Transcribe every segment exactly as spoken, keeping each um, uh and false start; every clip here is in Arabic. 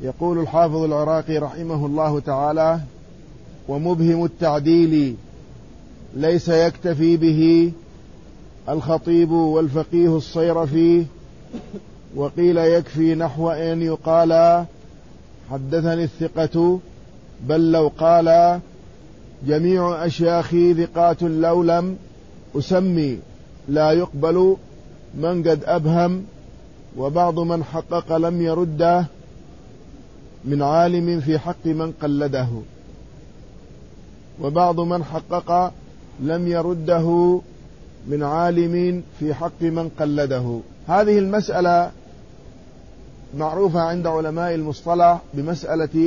يقول الحافظ العراقي رحمه الله تعالى: ومبهم التعديل ليس يكتفي به الخطيب والفقيه الصيرفي، وقيل يكفي نحو أن يقال حدثني الثقة، بل لو قال جميع أشياخي ثقات لو لم أسمي لا يقبل من قد أبهم، وبعض من حقق لم يرده من عالم في حق من قلده، وبعض من حقق لم يرده من عالم في حق من قلده. هذه المسألة معروفة عند علماء المصطلح بمسألة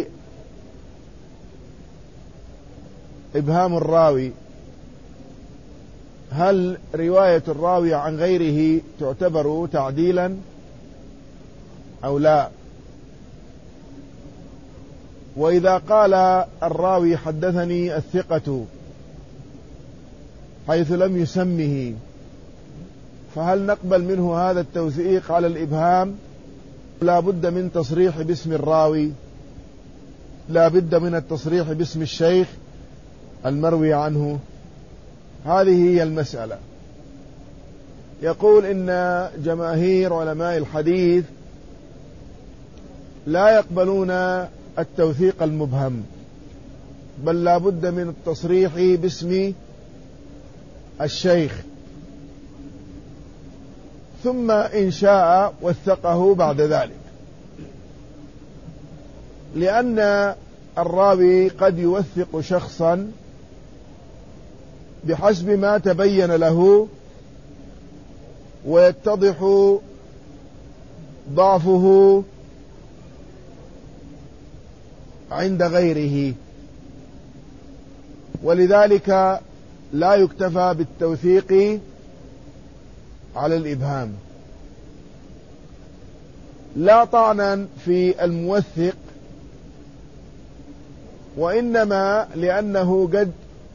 إبهام الراوي. هل رواية الراوي عن غيره تعتبر تعديلا أو لا؟ وإذا قال الراوي حدثني الثقة حيث لم يسمه، فهل نقبل منه هذا التوثيق على الإبهام؟ لا بد من تصريح باسم الراوي، لا بد من التصريح باسم الشيخ المروي عنه. هذه هي المسألة. يقول إن جماهير علماء الحديث لا يقبلون التوثيق المبهم، بل لا بد من التصريح باسم الشيخ، ثم إن شاء وثقه بعد ذلك، لأن الراوي قد يوثق شخصا بحسب ما تبين له ويتضح ضعفه عند غيره، ولذلك لا يكتفى بالتوثيق على الإبهام. لا طعنا في الموثق، وإنما لأنه قد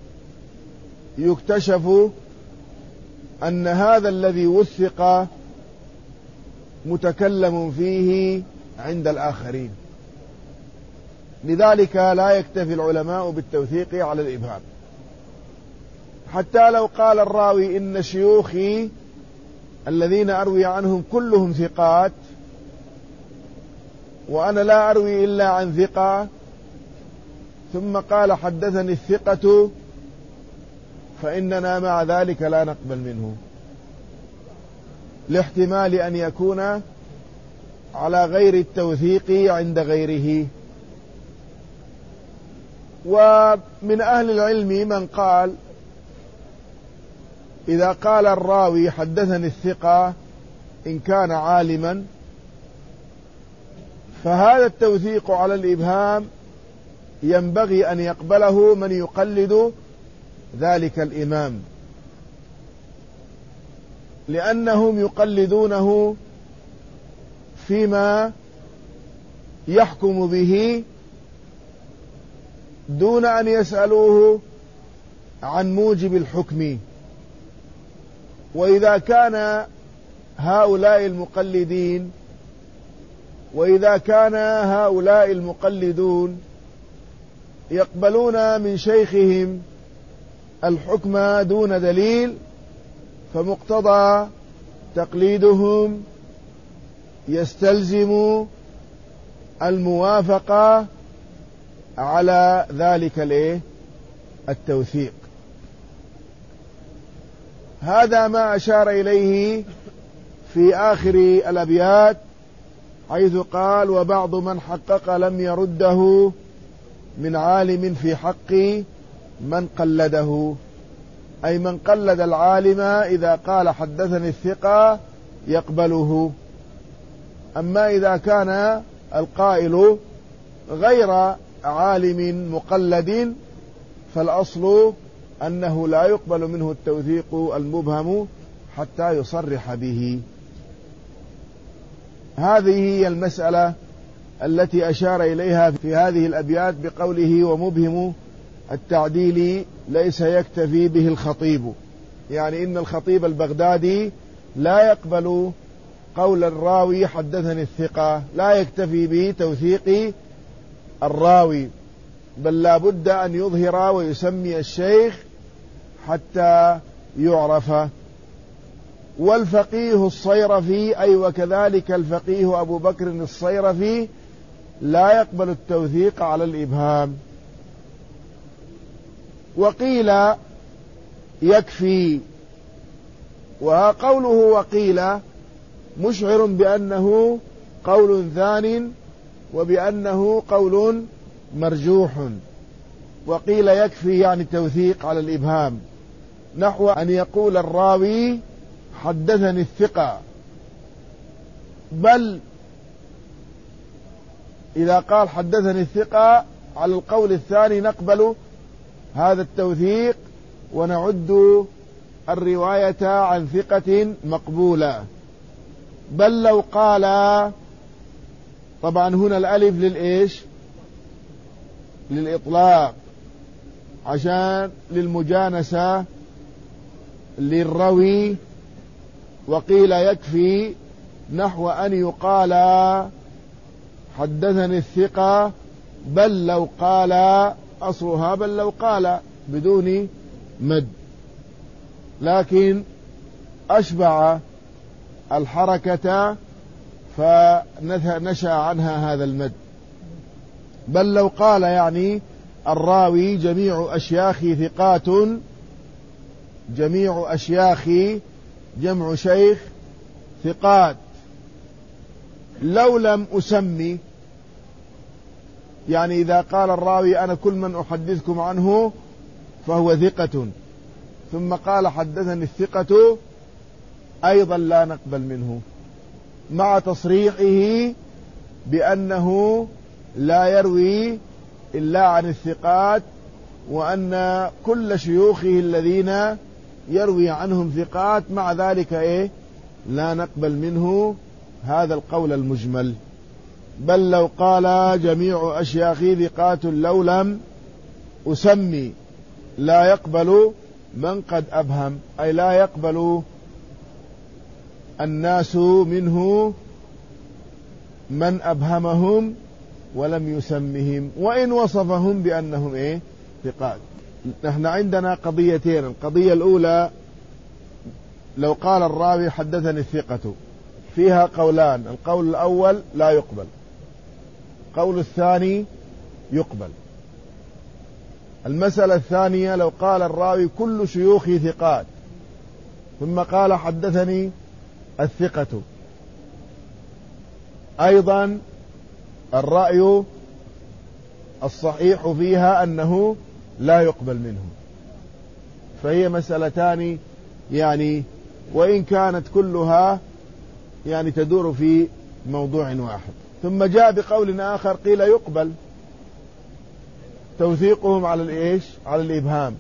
يكتشف أن هذا الذي وثق متكلم فيه عند الآخرين، لذلك لا يكتفي العلماء بالتوثيق على الإبهام. حتى لو قال الراوي إن شيوخي الذين أروي عنهم كلهم ثقات وأنا لا أروي إلا عن ثقة، ثم قال حدثني الثقة، فإننا مع ذلك لا نقبل منه، لاحتمال أن يكون على غير التوثيق عند غيره. ومن أهل العلم من قال إذا قال الراوي حدثني الثقة إن كان عالما، فهذا التوثيق على الإبهام ينبغي أن يقبله من يقلد ذلك الإمام، لأنهم يقلدونه فيما يحكم به دون أن يسألوه عن موجب الحكم. وإذا كان هؤلاء المقلدين وإذا كان هؤلاء المقلدون يقبلون من شيخهم الحكم دون دليل، فمقتضى تقليدهم يستلزم الموافقة على ذلك الايه التوثيق. هذا ما أشار إليه في آخر الأبيات، حيث قال: وبعض من حقق لم يرده من عالم في حق من قلده، أي من قلد العالم إذا قال حدثني الثقة يقبله. أما إذا كان القائل غير عالم مقلد فالأصل أنه لا يقبل منه التوثيق المبهم حتى يصرح به. هذه هي المسألة التي أشار إليها في هذه الأبيات بقوله: ومبهم التعديل ليس يكتفي به الخطيب، يعني إن الخطيب البغدادي لا يقبل قول الراوي حدثني الثقة، لا يكتفي به توثيق الراوي، بل لا بد أن يظهر ويسمي الشيخ حتى يعرف. والفقيه الصيرفي أي وكذلك الفقيه أبو بكر الصيرفي لا يقبل التوثيق على الإبهام. وقيل يكفي، وقوله وقيل مشعر بأنه قول ثان وبأنه قول مرجوح. وقيل يكفي يعني التوثيق على الإبهام، نحو أن يقول الراوي حدثني الثقة، بل إذا قال حدثني الثقة على القول الثاني نقبل هذا التوثيق ونعد الرواية عن ثقة مقبولة. بل لو قال، طبعا هنا الألف للإيش؟ للإطلاق، عشان للمجانسة للروي. وقيل يكفي نحو أن يقال حدثني الثقة، بل لو قال، أصلها بل لو قال بدون مد، لكن أشبع الحركة فنشأ عنها هذا المد. بل لو قال يعني الراوي جميع أشياخي ثقات، جميع أشياخي جمع شيخ ثقات، لو لم أسمي، يعني إذا قال الراوي أنا كل من أحدثكم عنه فهو ثقة، ثم قال حدثني الثقة، أيضا لا نقبل منه، مع تصريحه بأنه لا يروي إلا عن الثقات، وأن كل شيوخه الذين يروي عنهم ثقات، مع ذلك إيه لا نقبل منه هذا القول المجمل. بل لو قال جميع أشياخي ثقات لو لم أسمي، لا يقبل من قد أبهم، أي لا يقبل الناس منه من أبهمهم ولم يسمهم، وإن وصفهم بأنهم إيه ثقات. نحن عندنا قضيتين. القضية الأولى لو قال الراوي حدثني الثقة، فيها قولان، القول الأول لا يقبل، القول الثاني يقبل. المسألة الثانية لو قال الراوي كل شيوخي ثقات، ثم قال حدثني الثقة، أيضا الرأي الصحيح فيها أنه لا يقبل منه. فهي مسألتان يعني، وإن كانت كلها يعني تدور في موضوع واحد. ثم جاء بقول آخر قيل يقبل توثيقهم على الإيش؟ على الإبهام.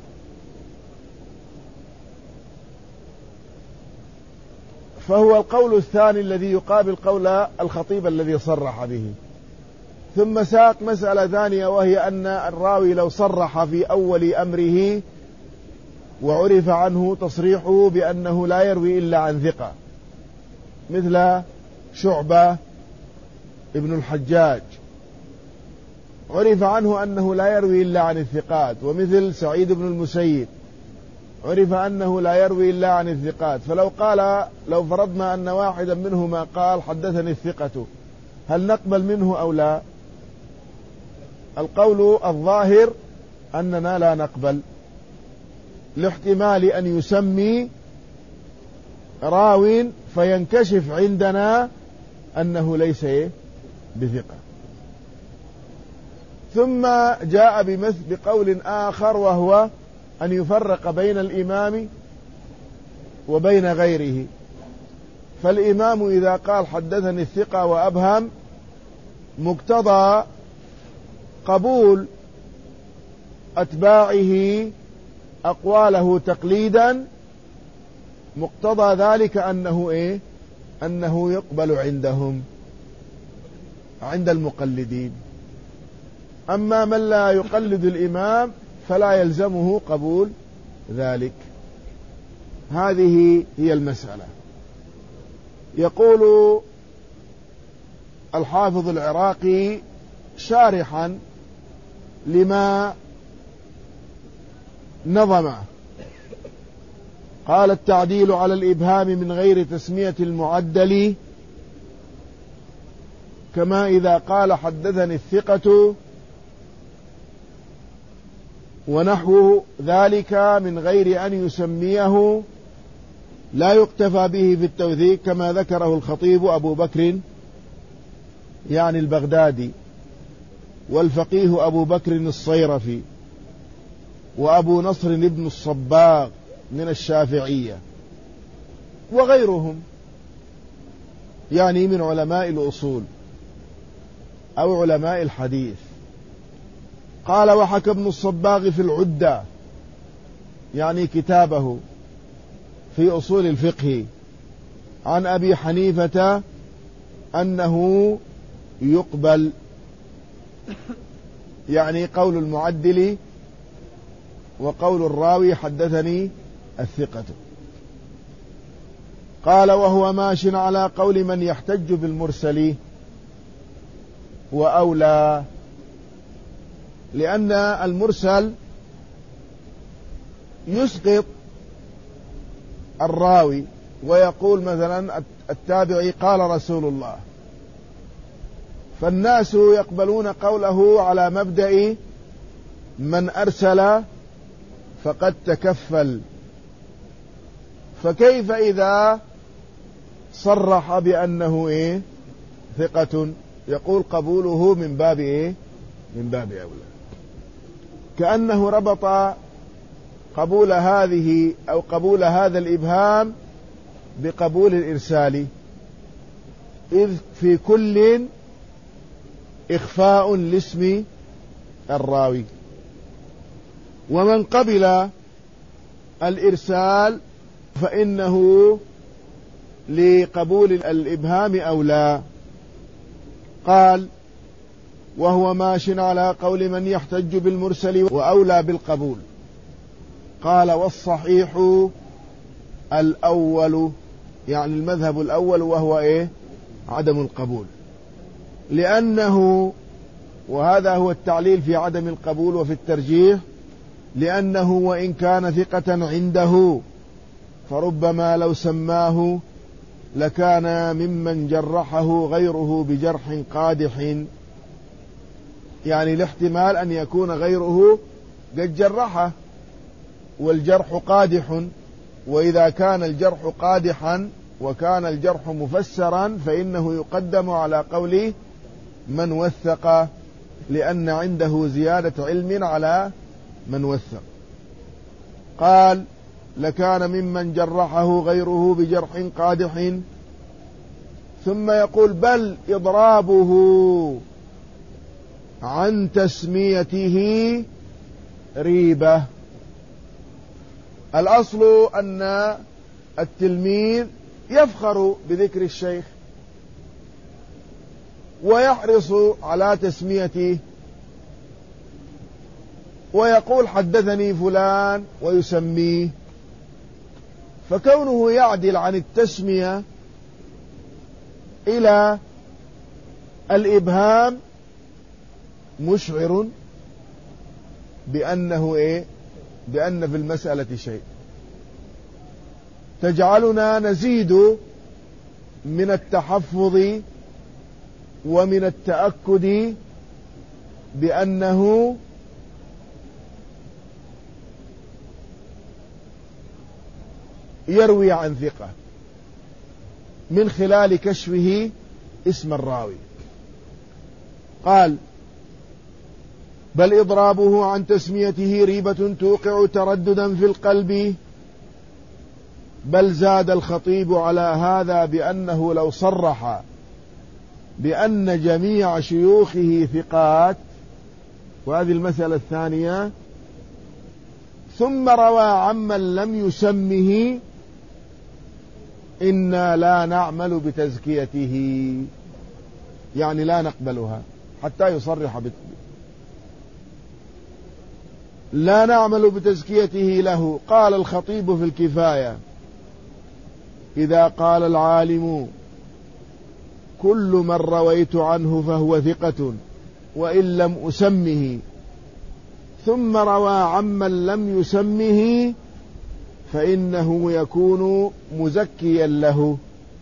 فهو القول الثاني الذي يقابل قول الخطيب الذي صرح به. ثم ساق مسألة ثانية، وهي أن الراوي لو صرح في أول أمره وعرف عنه تصريحه بأنه لا يروي إلا عن ثقة، مثل شعبة ابن الحجاج عرف عنه أنه لا يروي إلا عن الثقات، ومثل سعيد بن المسيب عرف أنه لا يروي إلا عن الثقات. فلو قال، لو فرضنا أن واحدا منهما قال حدثني الثقة، هل نقبل منه أو لا؟ القول الظاهر أننا لا نقبل، لاحتمال أن يسمي راو فينكشف عندنا أنه ليس بثقة. ثم جاء بمثل بقول آخر، وهو أن يفرق بين الإمام وبين غيره. فالإمام إذا قال حدثني الثقة وأبهم، مقتضى قبول أتباعه أقواله تقليدا، مقتضى ذلك أنه إيه؟ أنه يقبل عندهم عند المقلدين. أما من لا يقلد الإمام فلا يلزمه قبول ذلك. هذه هي المسألة. يقول الحافظ العراقي شارحا لما نظمه، قال: التعديل على الإبهام من غير تسمية المعدل كما إذا قال حدثني الثقة ونحو ذلك من غير أن يسميه، لا يقتفى به في التوثيق كما ذكره الخطيب أبو بكر يعني البغدادي، والفقيه أبو بكر الصيرفي، وأبو نصر بن الصباغ من الشافعية وغيرهم يعني من علماء الأصول أو علماء الحديث. قال: وحكى ابن الصباغ في العدة يعني كتابه في أصول الفقه عن أبي حنيفة أنه يقبل، يعني قول المعدل وقول الراوي حدثني الثقة. قال: وهو ماش على قول من يحتج بالمرسل وأولى، لأن المرسل يسقط الراوي ويقول مثلا التابعي قال رسول الله، فالناس يقبلون قوله على مبدأ من أرسل فقد تكفل، فكيف إذا صرح بأنه إيه ثقة؟ يقول قبوله من باب إيه من باب أولى، كأنه ربط قبول هذه أو قبول هذا الإبهام بقبول الإرسال، إذ في كل إخفاء لاسم الراوي. ومن قبل الإرسال فإنه لقبول الإبهام أولى. قال: وهو ماش على قول من يحتج بالمرسل وأولى بالقبول. قال: والصحيح الأول، يعني المذهب الأول، وهو إيه عدم القبول، لأنه، وهذا هو التعليل في عدم القبول وفي الترجيح، لأنه وإن كان ثقة عنده فربما لو سماه لكان ممن جرحه غيره بجرح قادح، يعني الاحتمال أن يكون غيره قد جرحه والجرح قادح، وإذا كان الجرح قادحا وكان الجرح مفسرا فإنه يقدم على قول من وثق، لأن عنده زيادة علم على من وثق. قال: لكان ممن جرحه غيره بجرح قادح. ثم يقول: بل إضرابه عن تسميته ريبة. الأصل أن التلميذ يفخر بذكر الشيخ ويحرص على تسميته ويقول حدثني فلان ويسميه، فكونه يعدل عن التسمية إلى الإبهام مشعر بأنه إيه بأن في المسألة شيء، تجعلنا نزيد من التحفظ ومن التأكد بأنه يروي عن ثقة من خلال كشفه اسم الراوي. قال: بل إضرابه عن تسميته ريبة توقع ترددا في القلب. بل زاد الخطيب على هذا بأنه لو صرح بأن جميع شيوخه ثقات، وهذه المسألة الثانية، ثم روى عمن لم يسمه، إنا لا نعمل بتزكيته، يعني لا نقبلها حتى يصرح بت... لا نعمل بتزكيته له. قال الخطيب في الكفاية: إذا قال العالم كل من رويت عنه فهو ثقة وإن لم أسمه، ثم روى عمن لم يسمه فإنه يكون مزكيا له،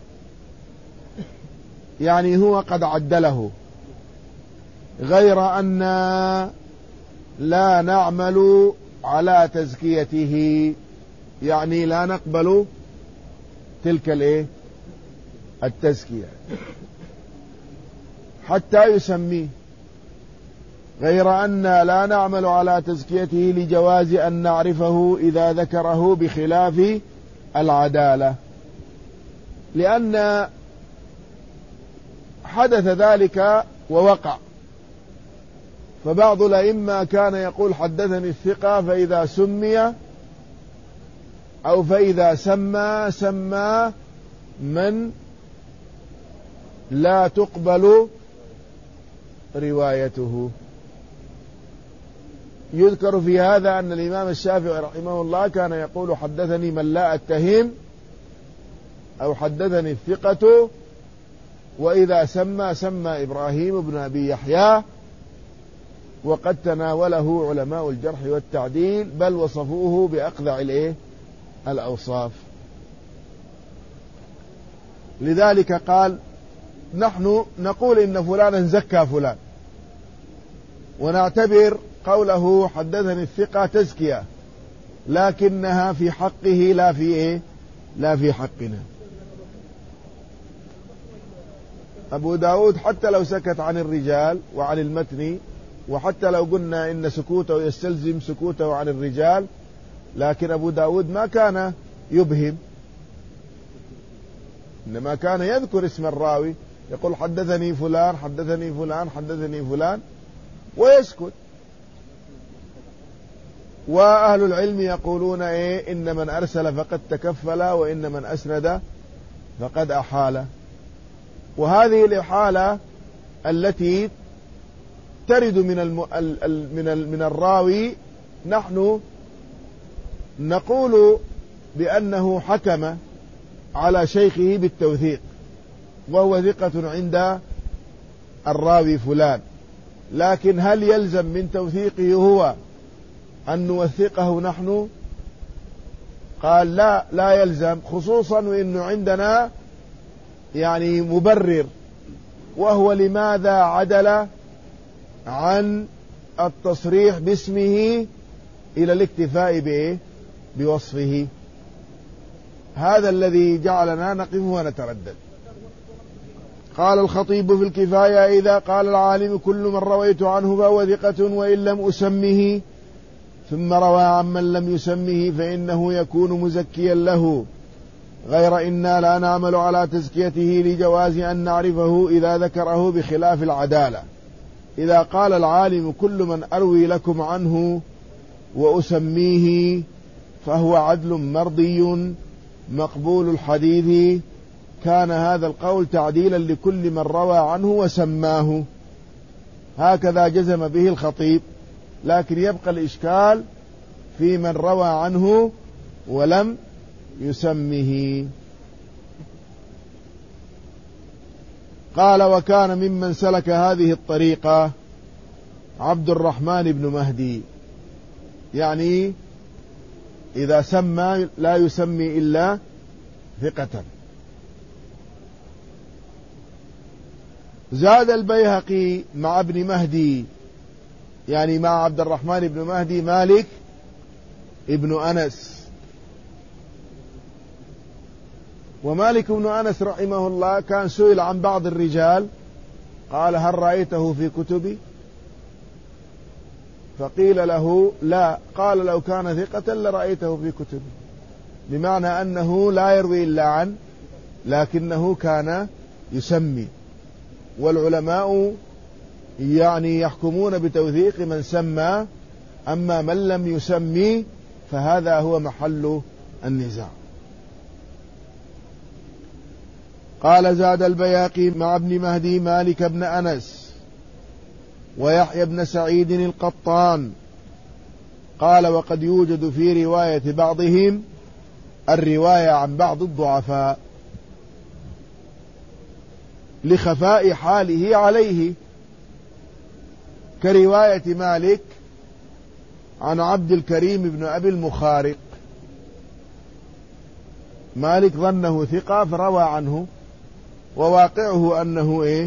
يعني هو قد عدله، غير أن لا نعمل على تزكيته، يعني لا نقبل تلك الايه التزكية حتى يسميه، غير أن لا نعمل على تزكيته لجواز أن نعرفه إذا ذكره بخلاف العدالة، لأن حدث ذلك ووقع. فبعض الأئمة كان يقول حدثني الثقة، فإذا سمي أو فإذا سمى سمى من لا تقبل روايته. يذكر في هذا أن الإمام الشافعي رحمه الله كان يقول حدثني من لا أتهم، أو حدثني الثقة، وإذا سمى سمى إبراهيم بن أبي يحيى، وقد تناوله علماء الجرح والتعديل، بل وصفوه بأقذع الإيه الأوصاف. لذلك قال نحن نقول إن فلانا زكى فلان، ونعتبر قوله حدثني الثقة تزكية، لكنها في حقه لا في إيه لا في حقنا. أبو داود حتى لو سكت عن الرجال وعن المتن، وحتى لو قلنا إن سكوته يستلزم سكوته عن الرجال، لكن أبو داود ما كان يبهم، إنما كان يذكر اسم الراوي، يقول حدثني فلان حدثني فلان حدثني فلان ويسكت. وأهل العلم يقولون إيه إن من أرسل فقد تكفل، وإن من أسند فقد أحال. وهذه الإحالة التي ترد من الم... من ال... من الراوي، نحن نقول بأنه حكم على شيخه بالتوثيق وهو ثقة عند الراوي فلان، لكن هل يلزم من توثيقه هو أن نوثقه نحن؟ قال لا لا يلزم، خصوصا وإنه عندنا يعني مبرر، وهو لماذا عدل عن التصريح باسمه إلى الاكتفاء بإيه بوصفه. هذا الذي جعلنا نقف ونتردد. قال الخطيب في الكفاية: إذا قال العالم كل من رويت عنه فهو ثقة وإن لم أسمه، ثم روى عمن لم يسمه، فإنه يكون مزكيا له، غير إنا لا نعمل على تزكيته لجواز أن نعرفه إذا ذكره بخلاف العدالة. إذا قال العالم كل من أروي لكم عنه وأسميه فهو عدل مرضي مقبول الحديث، كان هذا القول تعديلا لكل من روى عنه وسماه. هكذا جزم به الخطيب، لكن يبقى الإشكال في من روى عنه ولم يسمه. قال: وكان ممن سلك هذه الطريقة عبد الرحمن بن مهدي، يعني إذا سمى لا يسمي إلا ثقة. زاد البيهقي مع ابن مهدي، يعني مع عبد الرحمن بن مهدي مالك ابن أنس. ومالك بن أنس رحمه الله كان سئل عن بعض الرجال، قال: هل رأيته في كتبي؟ فقيل له: لا. قال: لو كان ثقة لرأيته في كتبي، بمعنى أنه لا يروي إلا عن، لكنه كان يسمي. والعلماء يعني يحكمون بتوثيق من سمى، أما من لم يسمي فهذا هو محل النزاع. قال: زاد البياقي مع ابن مهدي مالك بن أنس ويحيى بن سعيد القطان. قال: وقد يوجد في رواية بعضهم الرواية عن بعض الضعفاء. لخفاء حاله عليه، كرواية مالك عن عبد الكريم بن أبي المخارق. مالك ظنه ثقة فروى عنه، وواقعه أنه إيه؟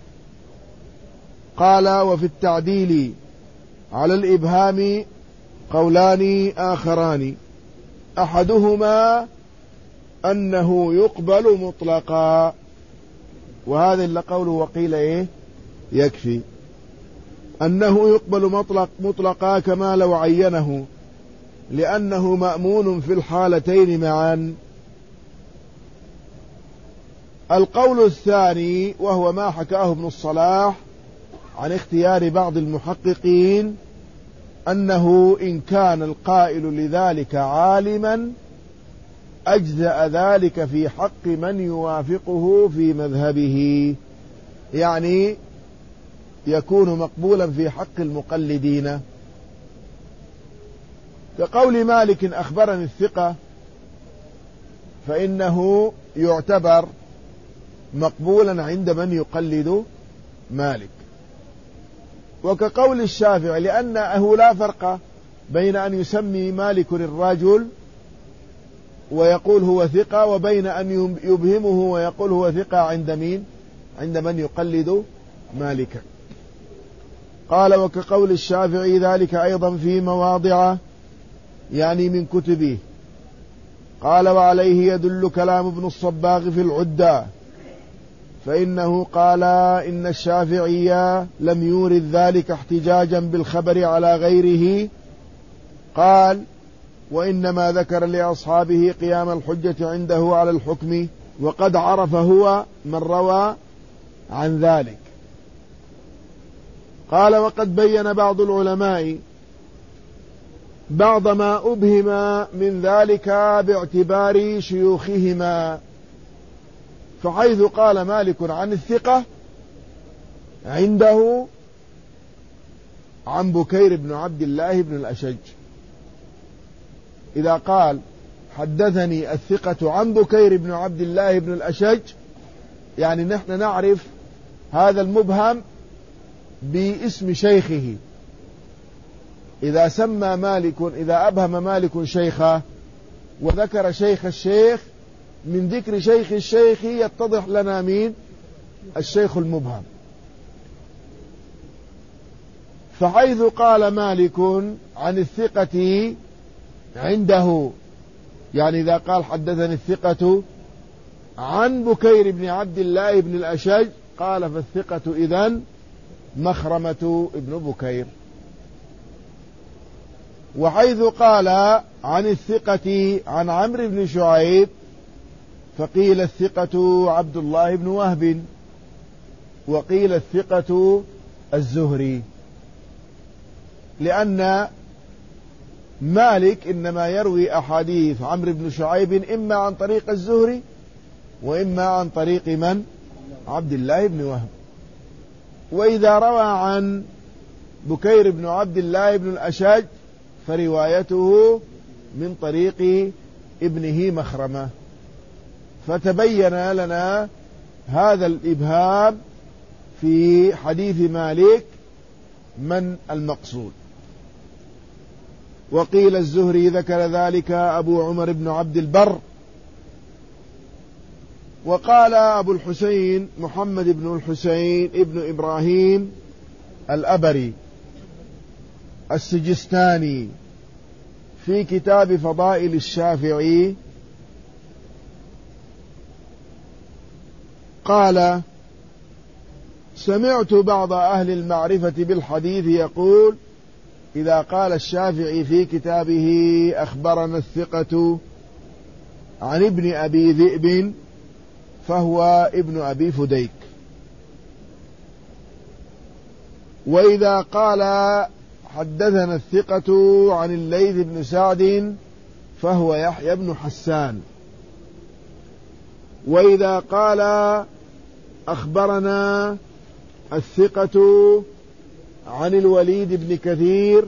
قال: وفي التعديل على الإبهام قولان آخران، أحدهما أنه يقبل مطلقا، وهذا اللي قوله وقيل إيه؟ يكفي أنه يقبل مطلق مطلقا كما لو عينه، لأنه مأمون في الحالتين معا. القول الثاني وهو ما حكاه ابن الصلاح عن اختيار بعض المحققين، أنه إن كان القائل لذلك عالما أجزأ ذلك في حق من يوافقه في مذهبه، يعني يكون مقبولا في حق المقلدين، كقول مالك أخبرني الثقة، فإنه يعتبر مقبولا عند من يقلد مالك. وكقول الشافعي، لأنه لا فرق بين أن يسمي مالك الرجل ويقول هو ثقة، وبين أن يبهمه ويقول هو ثقة عند مين؟ عند من يقلد مالكا. قال: وكقول الشافعي ذلك أيضا في مواضع، يعني من كتبه. قال: وعليه يدل كلام ابن الصباغ في العدة، فإنه قال إن الشافعي لم يورد ذلك احتجاجا بالخبر على غيره، قال: وإنما ذكر لأصحابه قيام الحجة عنده على الحكم، وقد عرف هو من روى عن ذلك. قال: وقد بين بعض العلماء بعض ما أبهم من ذلك باعتبار شيوخهما، فحيث قال مالك عن الثقة عنده عن بكير بن عبد الله بن الأشج، إذا قال حدثني الثقة عن بكير بن عبد الله بن الأشج، يعني نحن نعرف هذا المبهم باسم شيخه. إذا سمى مالك، إذا أبهم مالك شيخه وذكر شيخ الشيخ، من ذكر شيخ الشيخ يتضح لنا مين الشيخ المبهم. فحيث قال مالك عن الثقة عنده، يعني إذا قال حدثني الثقة عن بكير بن عبد الله بن الأشج، قال فالثقة إذن مخرمة ابن بكير. وحيث قال عن الثقة عن عمرو بن شعيب، فقيل الثقة عبد الله بن وهب، وقيل الثقة الزهري، لأن مالك إنما يروي أحاديث عمرو بن شعيب إما عن طريق الزهري وإما عن طريق من؟ عبد الله بن وهب. وإذا روى عن بكير بن عبد الله بن الأشج فروايته من طريق ابنه مخرمة. فتبين لنا هذا الإبهام في حديث مالك من المقصود. وقيل الزهري ذكر ذلك أبو عمر بن عبد البر. وقال أبو الحسين محمد بن الحسين ابن إبراهيم الأبري السجستاني في كتاب فضائل الشافعي، قال: سمعت بعض أهل المعرفة بالحديث يقول: إذا قال الشافعي في كتابه أخبرنا الثقة عن ابن أبي ذئب فهو ابن أبي فديك، وإذا قال حدثنا الثقة عن الليث بن سعد فهو يحيى بن حسان، وإذا قال أخبرنا الثقة عن الوليد بن كثير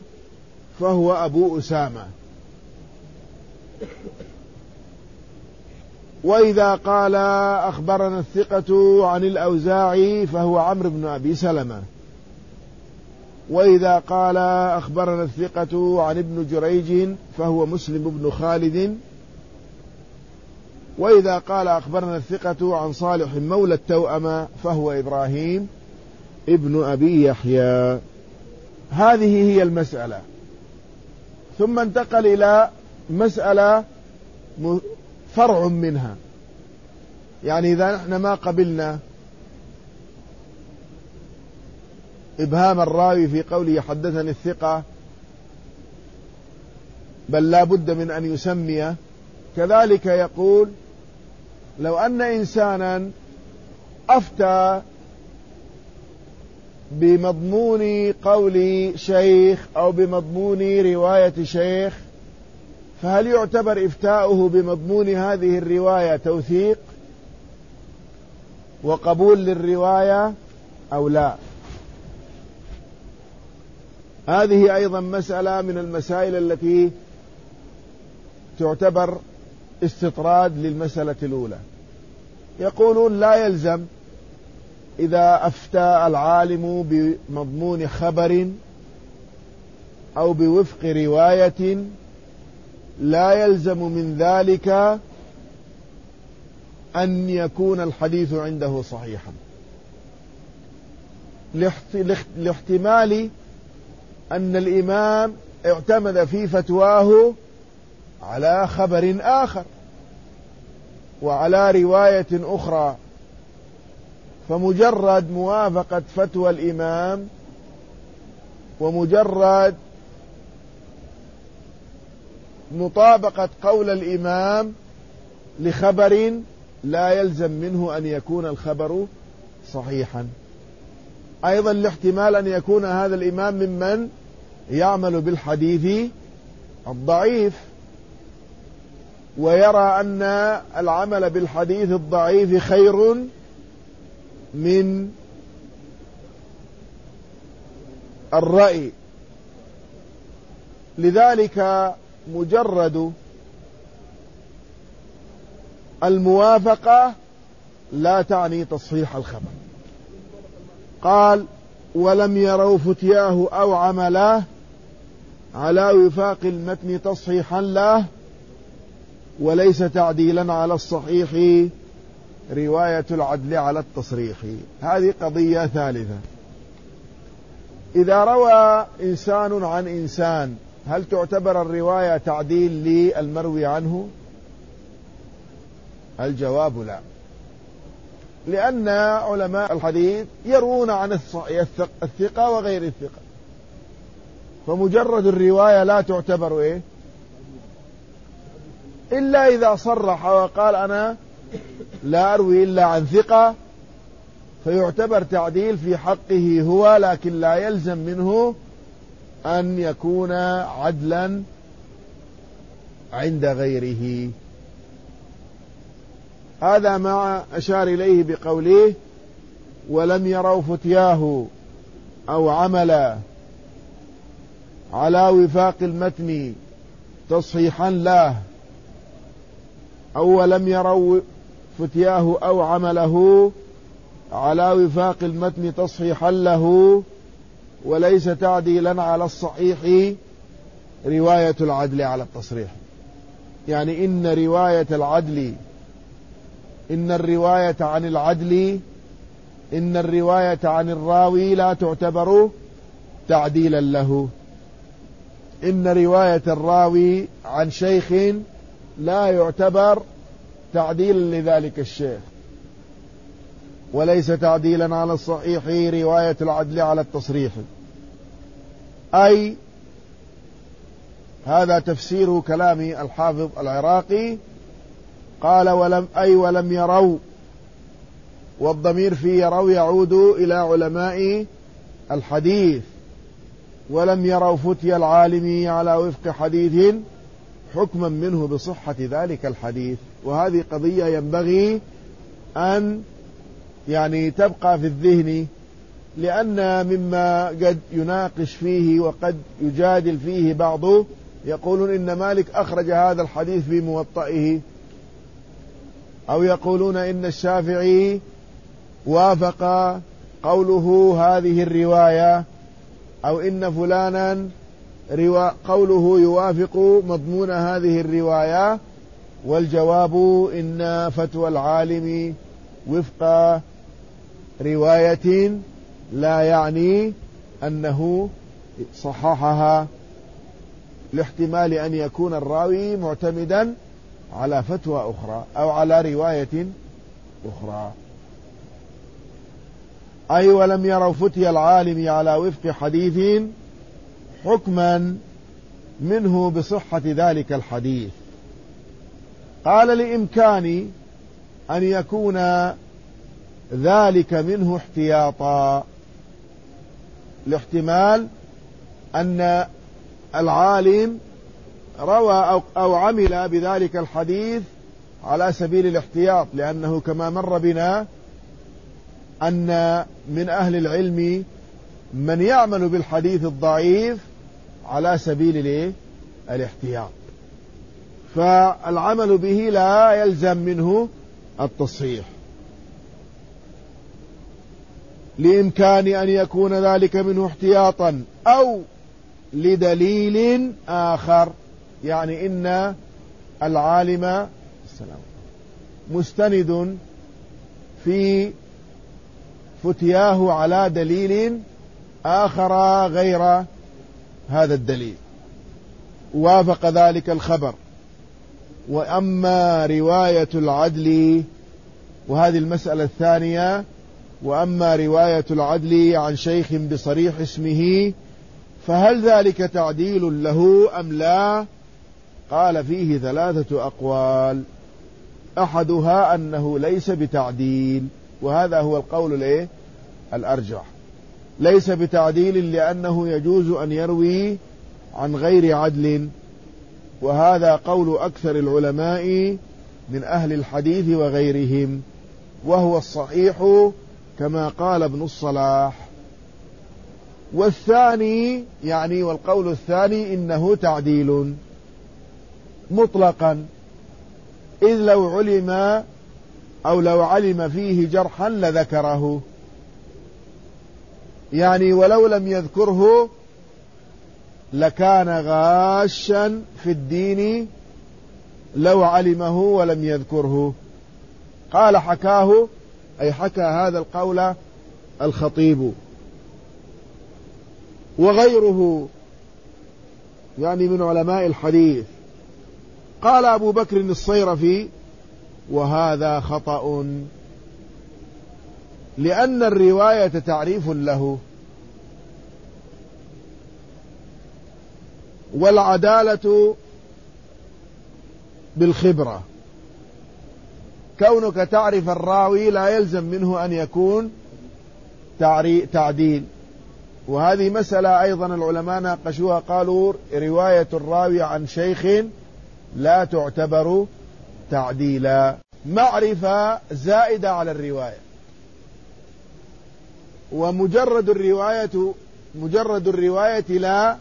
فهو أبو أسامة. وإذا قال أخبرنا الثقة عن الأوزاعي فهو عمرو بن أبي سلمة، وإذا قال أخبرنا الثقة عن ابن جريج فهو مسلم بن خالد، وإذا قال أخبرنا الثقة عن صالح مولى التوأمة فهو إبراهيم ابن أبي يحيى. هذه هي المسألة. ثم انتقل إلى مسألة فرع منها، يعني إذا نحن ما قبلنا إبهام الراوي في قوله حدثني الثقة، بل لا بد من أن يسمي، كذلك يقول لو أن إنسانا أفتى بمضمون قول شيخ أو بمضمون رواية شيخ، فهل يعتبر إفتاؤه بمضمون هذه الرواية توثيق وقبول للرواية أو لا؟ هذه أيضا مسألة من المسائل التي تعتبر استطراد للمسألة الأولى. يقولون لا يلزم إذا أفتى العالم بمضمون خبر أو بوفق رواية لا يلزم من ذلك أن يكون الحديث عنده صحيحا، لاحتمال أن الإمام اعتمد في فتواه على خبر آخر وعلى رواية أخرى، فمجرد موافقة فتوى الإمام ومجرد مطابقة قول الإمام لخبر لا يلزم منه أن يكون الخبر صحيحا. أيضا الاحتمال أن يكون هذا الإمام ممن يعمل بالحديث الضعيف ويرى أن العمل بالحديث الضعيف خير من الرأي، لذلك مجرد الموافقة لا تعني تصحيح الخبر. قال ولم يروا فتياه أو عمله على وفاق المتن تصحيحا له وليس تعديلا على الصحيح رواية العدل على التصريح. هذه قضية ثالثة. إذا روى إنسان عن إنسان هل تعتبر الرواية تعديل للمروي عنه؟ الجواب لا، لأن علماء الحديث يروون عن الثقة وغير الثقة، فمجرد الرواية لا تعتبر إيه إلا إذا صرح وقال أنا لا أروي إلا عن ثقة، فيعتبر تعديل في حقه هو، لكن لا يلزم منه أن يكون عدلا عند غيره. هذا ما أشار إليه بقوله ولم يروا فتياه أو عملا على وفاق المتن تصحيحا له، أو لم يروا فتياه أو عمله على وفاق المتن تصحيحا له وليس تعديلا على الصحيح رواية العدل على التصريح. يعني إن رواية العدل إن الرواية عن العدل إن الرواية عن الراوي لا تعتبر تعديلا له. إن رواية الراوي عن شيخ لا يعتبر تعديلا لذلك الشيخ، وليس تعديلا على الصحيح رواية العدل على التصريح. أي هذا تفسير كلام الحافظ العراقي. قال ولم أي ولم يروا، والضمير في يروا يعود إلى علماء الحديث. ولم يروا فتي العالم على وفق حديث حكما منه بصحة ذلك الحديث. وهذه قضية ينبغي أن يعني تبقى في الذهن، لأن مما قد يناقش فيه وقد يجادل فيه بعضه يقولون إن مالك أخرج هذا الحديث في موطئه، أو يقولون إن الشافعي وافق قوله هذه الرواية، أو إن فلانا قوله يوافق مضمون هذه الرواية. والجواب إن فتوى العالم وفق رواية لا يعني أنه صححها، لاحتمال أن يكون الراوي معتمدا على فتوى أخرى أو على رواية أخرى. أي ولم يروا فتي العالم على وفق حديث حكما منه بصحة ذلك الحديث. قال لإمكان أن يكون ذلك منه احتياطا، لاحتمال أن العالم روى أو, أو عمل بذلك الحديث على سبيل الاحتياط، لأنه كما مر بنا أن من أهل العلم من يعمل بالحديث الضعيف على سبيل الاحتياط، فالعمل به لا يلزم منه التصحيح. لإمكان أن يكون ذلك منه احتياطا أو لدليل آخر، يعني إن العالم مستند في فتياه على دليل آخر غير هذا الدليل، وافق ذلك الخبر. وأما رواية العدل، وهذه المسألة الثانية، وأما رواية العدل عن شيخ بصريح اسمه فهل ذلك تعديل له أم لا؟ قال فيه ثلاثة أقوال، أحدها أنه ليس بتعديل، وهذا هو القول الايه الأرجح، ليس بتعديل لأنه يجوز أن يروي عن غير عدل، وهذا قول أكثر العلماء من أهل الحديث وغيرهم، وهو الصحيح كما قال ابن الصلاح. والثاني يعني والقول الثاني إنه تعديل مطلقا، إذ لو علم أو لو علم فيه جرحا لذكره، يعني ولو لم يذكره لكان غاشا في الدين لو علمه ولم يذكره. قال حكاه، أي حكى هذا القول الخطيب وغيره يعني من علماء الحديث. قال أبو بكر الصيرفي: وهذا خطأ، لأن الرواية تعريف له، والعدالة بالخبرة. كونك تعرف الراوي لا يلزم منه أن يكون تعديل، وهذه مسألة أيضا العلماء ناقشوها، قالوا رواية الراوي عن شيخ لا تعتبر تعديلا، معرفة زائدة على الرواية، ومجرد الرواية مجرد الرواية لا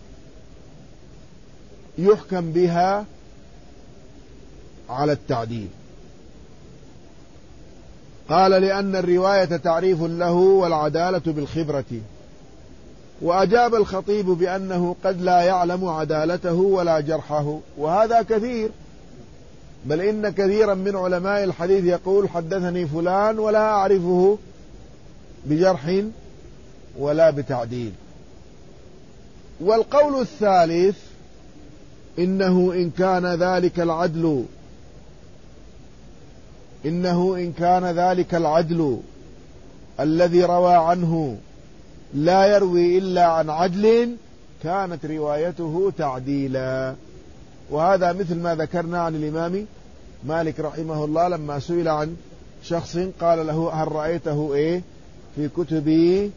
يحكم بها على التعديل. قال: لأن الرواية تعريف له والعدالة بالخبرة. وأجاب الخطيب بأنه قد لا يعلم عدالته ولا جرحه، وهذا كثير، بل إن كثيرا من علماء الحديث يقول: حدثني فلان ولا أعرفه بجرح ولا بتعديل. والقول الثالث إنه إن كان ذلك العدل إنه إن كان ذلك العدل الذي روى عنه لا يروي إلا عن عدل كانت روايته تعديلا. وهذا مثل ما ذكرنا عن الإمام مالك رحمه الله لما سئل عن شخص قال له: هل رأيته إيه في كتبي؟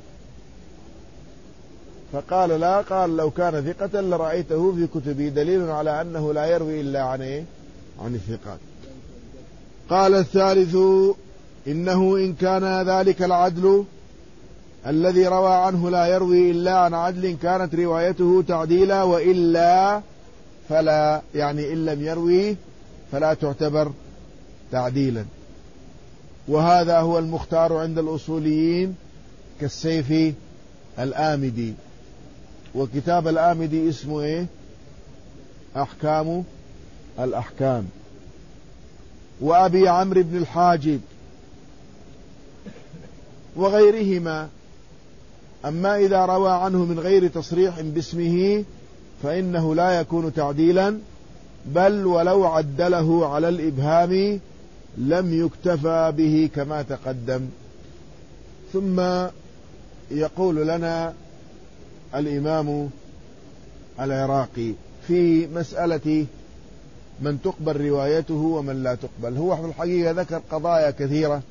فقال: لا. قال: لو كان ثقة لرأيته في كتبي، دليل على أنه لا يروي إلا عن إيه عن الثقات. قال الثالث: إنه إن كان ذلك العدل الذي روى عنه لا يروي إلا عن عدل كانت روايته تعديلا، وإلا فلا، يعني إن لم يروي فلا تعتبر تعديلا، وهذا هو المختار عند الأصوليين كالسيف الآمدي. وكتاب الآمدي اسمه إيه؟ أحكام الأحكام. وأبي عمرو بن الحاجب وغيرهما. أما إذا روى عنه من غير تصريح باسمه فإنه لا يكون تعديلا، بل ولو عدله على الإبهام لم يكتفى به كما تقدم. ثم يقول لنا الإمام العراقي في مسألة من تقبل روايته ومن لا تقبل. هو في الحقيقة ذكر قضايا كثيرة،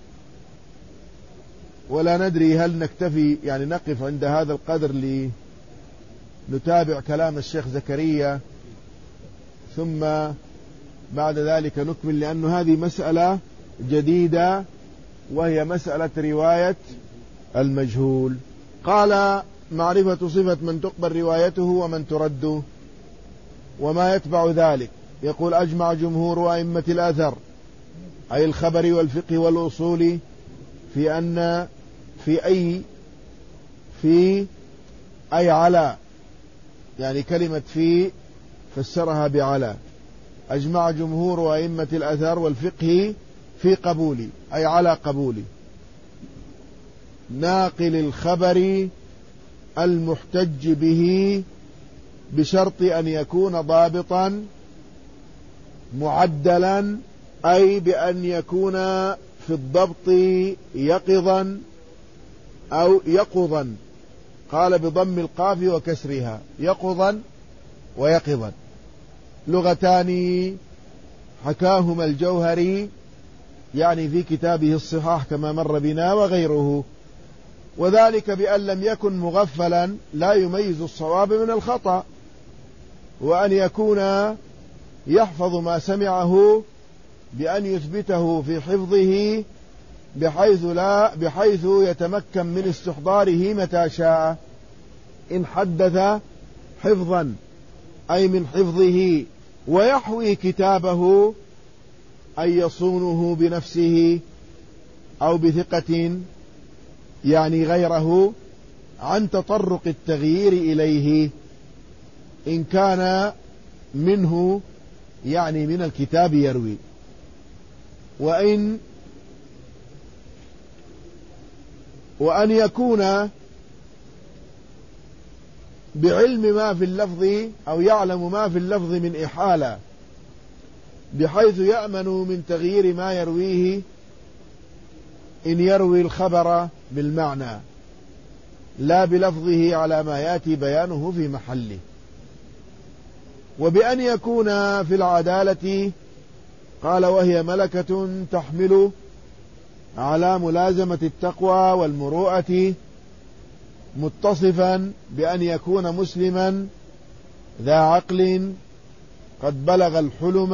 ولا ندري هل نكتفي يعني نقف عند هذا القدر لنتابع كلام الشيخ زكريا ثم بعد ذلك نكمل، لأن هذه مسألة جديدة وهي مسألة رواية المجهول. قال: معرفة صفة من تقبل روايته ومن ترد وما يتبع ذلك. يقول: أجمع جمهور أئمة الأثر أي الخبر والفقه والأصول في أن في أي في أي على، يعني كلمة في فسرها بعلى. أجمع جمهور أئمة الأثر والفقه في قبولي أي على قبولي ناقل الخبر المحتج به بشرط أن يكون ضابطا معدلا، أي بأن يكون في الضبط يقظا أو يقظا. قال بضم القاف وكسرها، يقظا ويقظا، لغتان حكاهما الجوهري يعني في كتابه الصحاح كما مر بنا وغيره. وذلك بأن لم يكن مغفلا لا يميز الصواب من الخطأ، وأن يكون يحفظ ما سمعه بأن يثبته في حفظه بحيث لا بحيث يتمكن من استحضاره متى شاء. إن حدث حفظا أي من حفظه، ويحوي كتابه أي يصونه بنفسه أو بثقة يعني غيره عن تطرق التغيير إليه إن كان منه يعني من الكتاب يروي. وإن وأن يكون بعلم ما في اللفظ أو يعلم ما في اللفظ من إحالة بحيث يأمن من تغيير ما يرويه إن يروي الخبر بالمعنى لا بلفظه على ما يأتي بيانه في محله. وبأن يكون في العدالة قال وهي ملكة تحمل على ملازمة التقوى والمروءة، متصفا بأن يكون مسلما ذا عقل قد بلغ الحلم،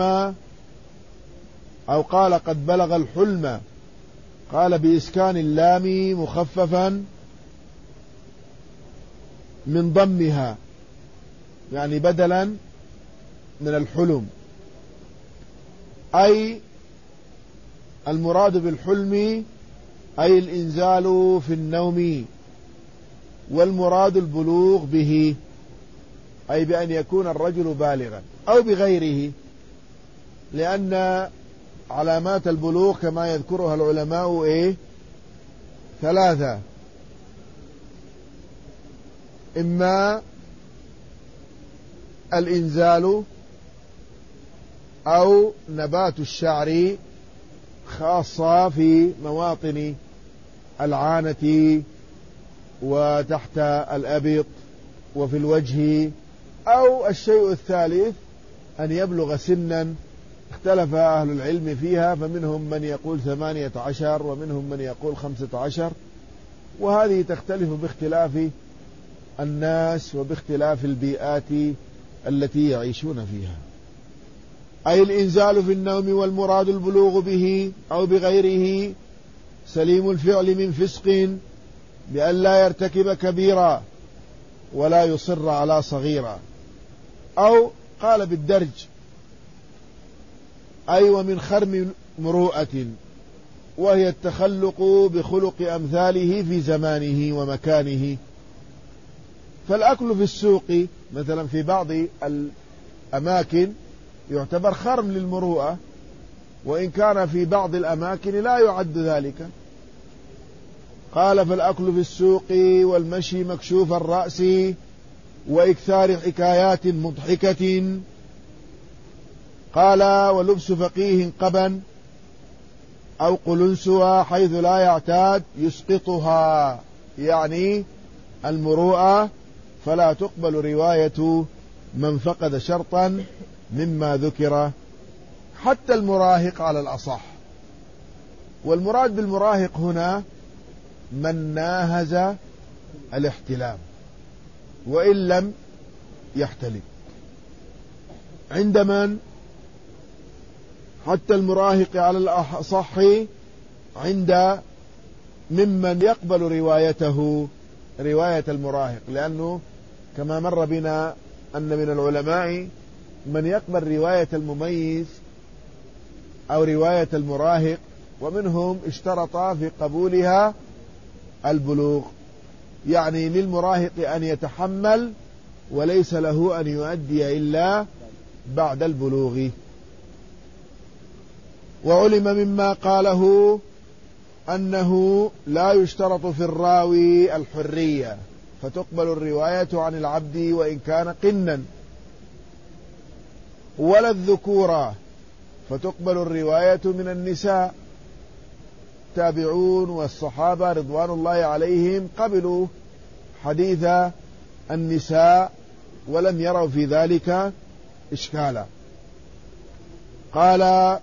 أو قال قد بلغ الحلم، قال بإسكان اللام مخففا من ضمها يعني بدلا من الحلم، أي المراد بالحلم أي الإنزال في النوم، والمراد البلوغ به أي بأن يكون الرجل بالغا أو بغيره، لأن علامات البلوغ كما يذكرها العلماء إيه؟ ثلاثة: إما الإنزال أو نبات الشعر خاصة في مواطن العانة وتحت الأبط وفي الوجه، أو الشيء الثالث أن يبلغ سنا اختلف أهل العلم فيها، فمنهم من يقول ثمانية عشر ومنهم من يقول خمسة عشر، وهذه تختلف باختلاف الناس وباختلاف البيئات التي يعيشون فيها. أي الإنزال في النوم، والمراد البلوغ به أو بغيره، سليم الفعل من فسق بأن لا يرتكب كبيرا ولا يصر على صغيرا، أو قال بالدرج أي ومن خرم مروءة، وهي التخلق بخلق أمثاله في زمانه ومكانه. فالأكل في السوق مثلا في بعض الأماكن يعتبر خرم للمروءة، وإن كان في بعض الأماكن لا يعد ذلك. قال فالأكل في السوق والمشي مكشوف الرأس وإكثار حكايات مضحكة. قال ولبس فقيه قبا أو قلنسها حيث لا يعتاد يسقطها، يعني المروءة، فلا تقبل رواية من فقد شرطا مما ذكر، حتى المراهق على الأصح. والمراد بالمراهق هنا من ناهز الاحتلام وإن لم يحتلم. عند من؟ حتى المراهق على الأصح عند ممن يقبل روايته رواية المراهق، لأنه كما مر بنا أن من العلماء من يقبل رواية المميز أو رواية المراهق، ومنهم اشترط في قبولها البلوغ، يعني للمراهق أن يتحمل وليس له أن يؤدي إلا بعد البلوغ. وعلم مما قاله أنه لا يشترط في الراوي الحرية، فتقبل الرواية عن العبد وإن كان قنا، ولا الذكورة، فتقبل الرواية من النساء. التابعون والصحابة رضوان الله عليهم قبلوا حديث النساء ولم يروا في ذلك إشكالا. قال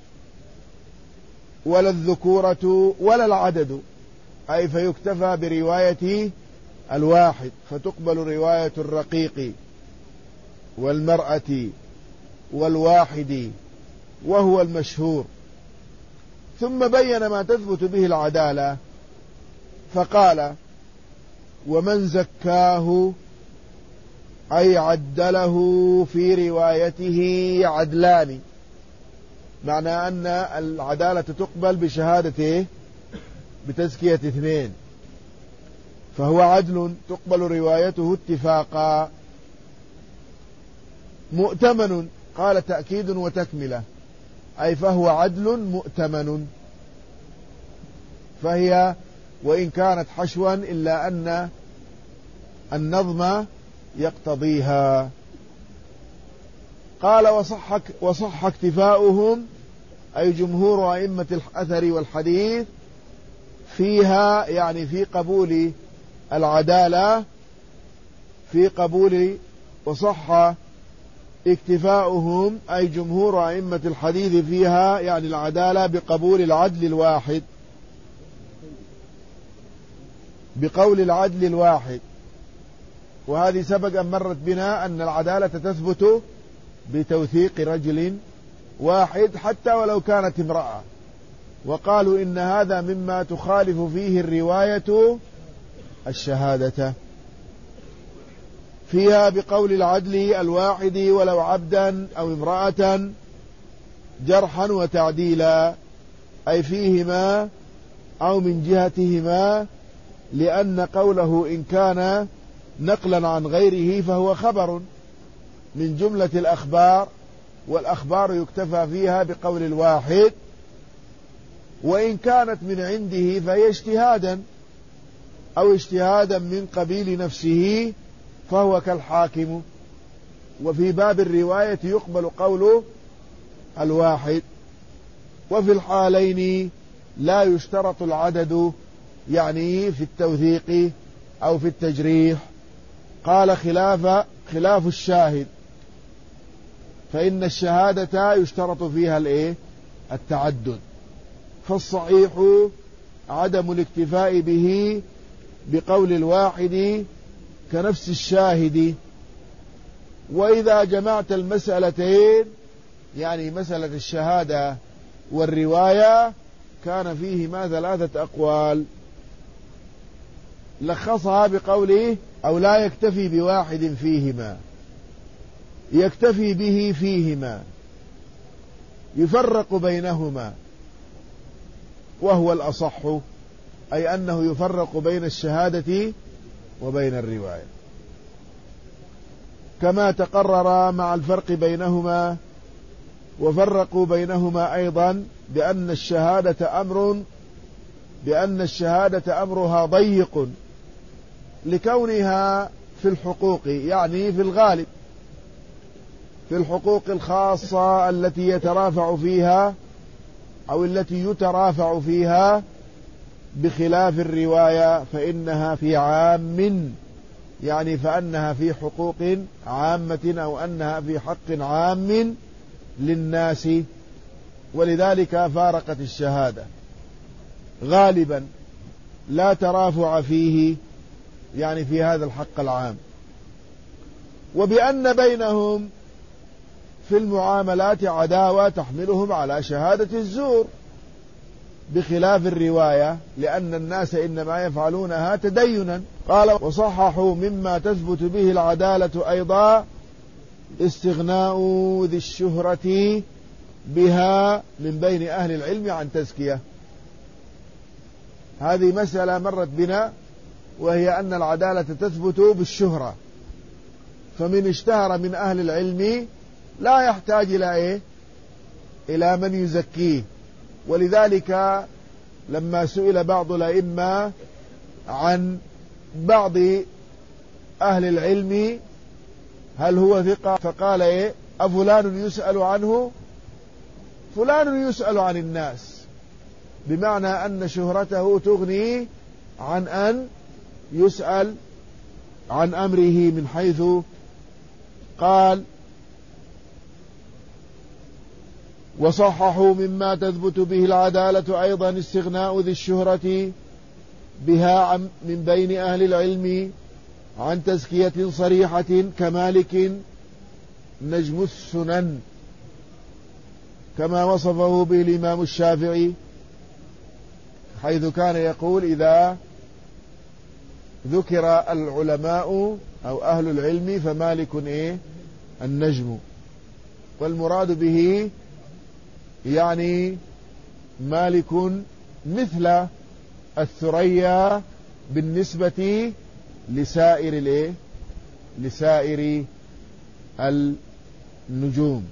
ولا الذكورة ولا العدد، أي فيكتفى برواية الواحد، فتقبل رواية الرقيق والمرأة والواحد وهو المشهور. ثم بين ما تثبت به العدالة فقال ومن زكاه أي عدله في روايته عدلان، معنى أن العدالة تقبل بشهادته بتزكية اثنين، فهو عدل تقبل روايته اتفاقا. مؤتمن، قال تأكيد وتكملة، أي فهو عدل مؤتمن، فهي وإن كانت حشوا إلا أن النظم يقتضيها. قال وصح, وصح اكتفاؤهم، أي جمهور أئمة الأثر والحديث، فيها يعني في قبول العدالة، في قبول وصح اكتفاؤهم أي جمهور أئمة الحديث فيها يعني العدالة بقبول العدل الواحد، بقول العدل الواحد. وهذه سبق أن مرت بنا أن العدالة تثبت بتوثيق رجل واحد حتى ولو كانت امرأة، وقالوا إن هذا مما تخالف فيه الرواية الشهادة. فيها بقول العدل الواحد ولو عبدا أو امرأة جرحا وتعديلا، أي فيهما أو من جهتهما، لأن قوله إن كان نقلا عن غيره فهو خبر من جملة الأخبار، والأخبار يكتفى فيها بقول الواحد، وإن كانت من عنده فهي اجتهادا أو اجتهادا من قبيل نفسه فهو كالحاكم. وفي باب الرواية يقبل قول الواحد. وفي الحالين لا يشترط العدد، يعني في التوثيق أو في التجريح. قال خلاف خلاف الشاهد، فإن الشهادة يشترط فيها الايه التعدد، فالصحيح عدم الاكتفاء به بقول الواحد كنفس الشاهد. وإذا جمعت المسألتين يعني مسألة الشهادة والرواية كان فيهما ثلاثة أقوال، لخصها بقوله أو لا يكتفي بواحد فيهما، يكتفي به فيهما، يفرق بينهما، وهو الأصح، أي أنه يفرق بين الشهادة وبين الرواية، كما تقرر مع الفرق بينهما. وفرقوا بينهما أيضا بأن الشهادة أمر بأن الشهادة أمرها ضيق لكونها في الحقوق، يعني في الغالب في الحقوق الخاصة التي يترافع فيها أو التي يترافع فيها، بخلاف الرواية فإنها في عام، يعني فأنها في حقوق عامة أو أنها في حق عام للناس، ولذلك فارقت الشهادة غالبا لا ترافع فيه، يعني في هذا الحق العام. وبأن بينهم في المعاملات عداوة تحملهم على شهادة الزور، بخلاف الرواية لأن الناس إنما يفعلونها تدينا. قال: وصححوا مما تثبت به العدالة أيضا استغناء ذي الشهرة بها من بين أهل العلم عن تزكية. هذه مسألة مرت بنا، وهي أن العدالة تثبت بالشهرة، فمن اشتهر من أهل العلم لا يحتاج إلى إيه؟ إلى من يزكيه. ولذلك لما سئل بعض الأئمة عن بعض أهل العلم هل هو ثقة، فقال إيه؟ أفلان يسأل عنه؟ فلان يسأل عن الناس، بمعنى أن شهرته تغني عن أن يسأل عن أمره، من حيث قال: وصححوا مما تثبت به العدالة أيضا استغناء ذي الشهرة بها من بين أهل العلم عن تزكية صريحة كمالك نجم السنن، كما وصفه به الإمام الشافعي، حيث كان يقول: إذا ذكر العلماء أو أهل العلم فمالك إيه؟ النجم. والمراد به يعني مالك مثل الثريا بالنسبة لسائر الايه لسائر النجوم،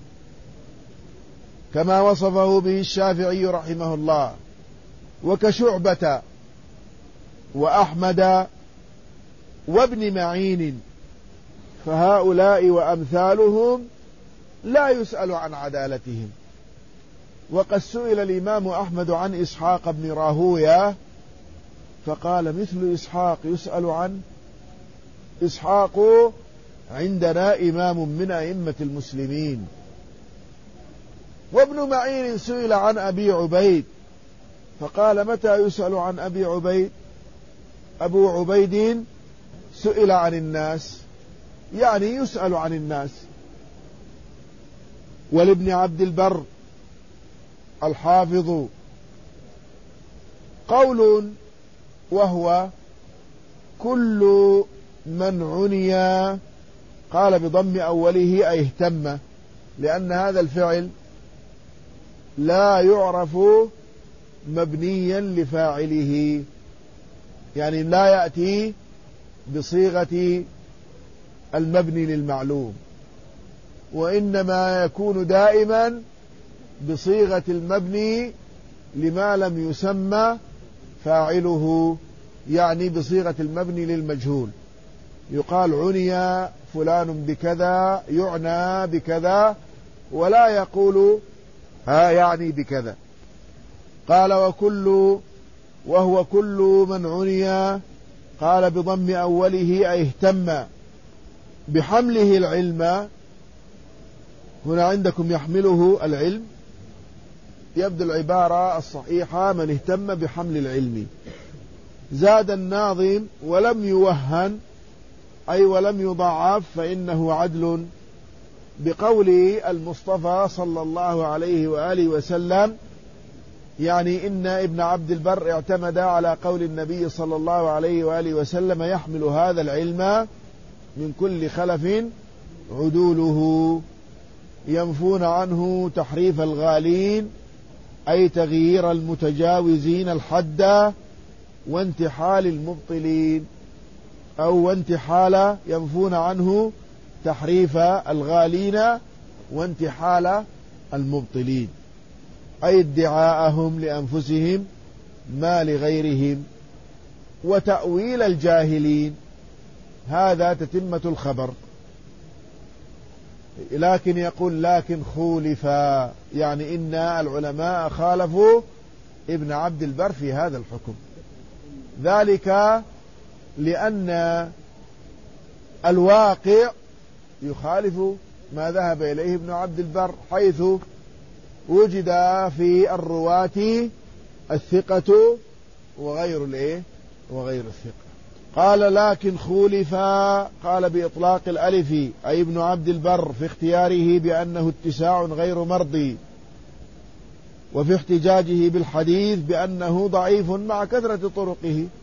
كما وصفه به الشافعي رحمه الله. وكشعبة وأحمد وابن معين، فهؤلاء وأمثالهم لا يسأل عن عدالتهم. وقد سئل الإمام أحمد عن إسحاق بن راهوية فقال: مثل إسحاق يسأل عن إسحاق عندنا إمام من أئمة المسلمين. وابن معين سئل عن أبي عبيد فقال: متى يسأل عن أبي عبيد؟ أبو عبيد سئل عن الناس، يعني يسأل عن الناس. ولابن عبد البر الحافظ قول، وهو كل من عني، قال بضم أوله أي اهتم، لأن هذا الفعل لا يعرف مبنيا لفاعله، يعني لا يأتي بصيغة المبني للمعلوم، وإنما يكون دائما بصيغة المبني لما لم يسمى فاعله، يعني بصيغة المبني للمجهول. يقال: عني فلان بكذا، يعنى بكذا، ولا يقول ها يعني بكذا. قال: وكل وهو كل من عني، قال بضم أوله أي اهتم بحمله العلم. هنا عندكم يحمله العلم، يبدو العبارة الصحيحة من اهتم بحمل العلم. زاد الناظم: ولم يوهن، أي ولم يضعف، فإنه عدل، بقول المصطفى صلى الله عليه وآله وسلم، يعني إن ابن عبد البر اعتمد على قول النبي صلى الله عليه وآله وسلم: يحمل هذا العلم من كل خلف عدوله، ينفون عنه تحريف الغالين أي تغيير المتجاوزين الحد وانتحال المبطلين، أو وانتحال ينفون عنه تحريف الغالين وانتحال المبطلين، أي ادعاءهم لأنفسهم ما لغيرهم، وتأويل الجاهلين. هذا تتمة الخبر. لكن يقول لكن خولفا، يعني إن العلماء خالفوا ابن عبد البر في هذا الحكم، ذلك لأن الواقع يخالف ما ذهب إليه ابن عبد البر، حيث وجد في الرواة الثقة وغير الايه وغير الثقة. قال لكن خولفا، قال بإطلاق الألف أي ابن عبد البر في اختياره بأنه اتساع غير مرضي، وفي احتجاجه بالحديث بأنه ضعيف مع كثرة طرقه.